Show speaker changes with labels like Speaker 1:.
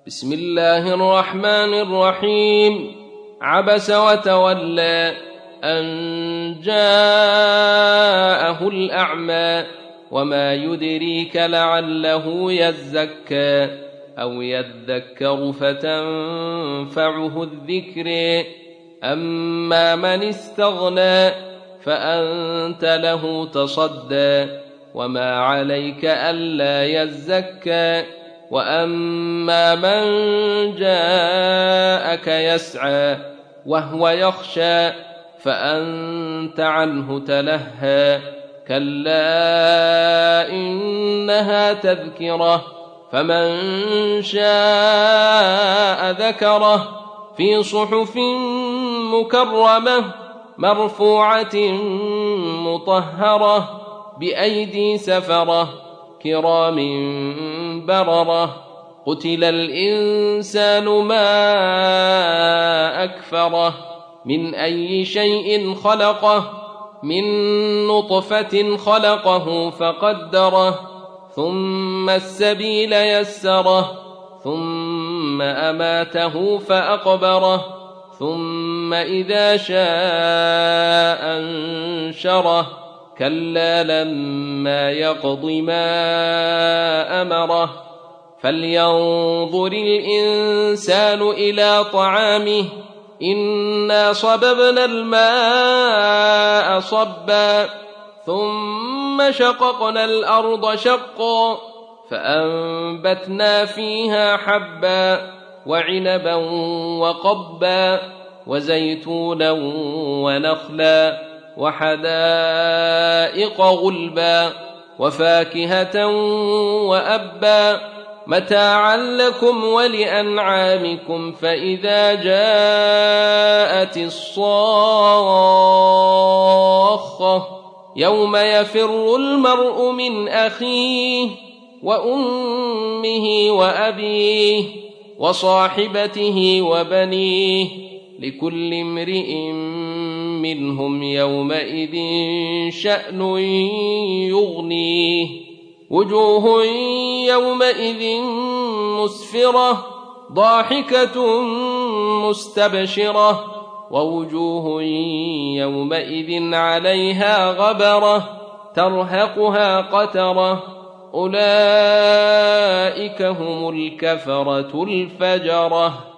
Speaker 1: بسم الله الرحمن الرحيم. عبس وتولى أن جاءه الأعمى وما يدريك لعله يزكى أو يذكر فتنفعه الذكر. أما من استغنى فأنت له تصدى وما عليك ألا يزكى. وأما من جاءك يسعى وهو يخشى فأنت عنه تلهى. كلا إنها تذكرة فمن شاء ذكره في صحف مكرمة مرفوعة مطهرة بأيدي سفرة كرام بررة. قتل الإنسان ما أكفره من أي شيء خلقه من نطفة خلقه فقدره ثم السبيل يسره ثم أماته فأقبره ثم إذا شاء أنشره. كلا لما يقض ما أمره. فلينظر الإنسان إلى طعامه إنا صببنا الماء صبا ثم شققنا الأرض شقا فأنبتنا فيها حبا وعنبا وقبا وزيتونا ونخلا وحدائق غلبا وفاكهة وأبا متاعا لكم ولأنعامكم. فإذا جاءت الصاخة يوم يفر المرء من أخيه وأمه وأبيه وصاحبته وبنيه لكل امرئ منهم يومئذ شأن يغنيه. وجوه يومئذ مسفرة ضاحكة مستبشرة ووجوه يومئذ عليها غبرة ترهقها قترة. أولئك هم الكفرة الفجرة.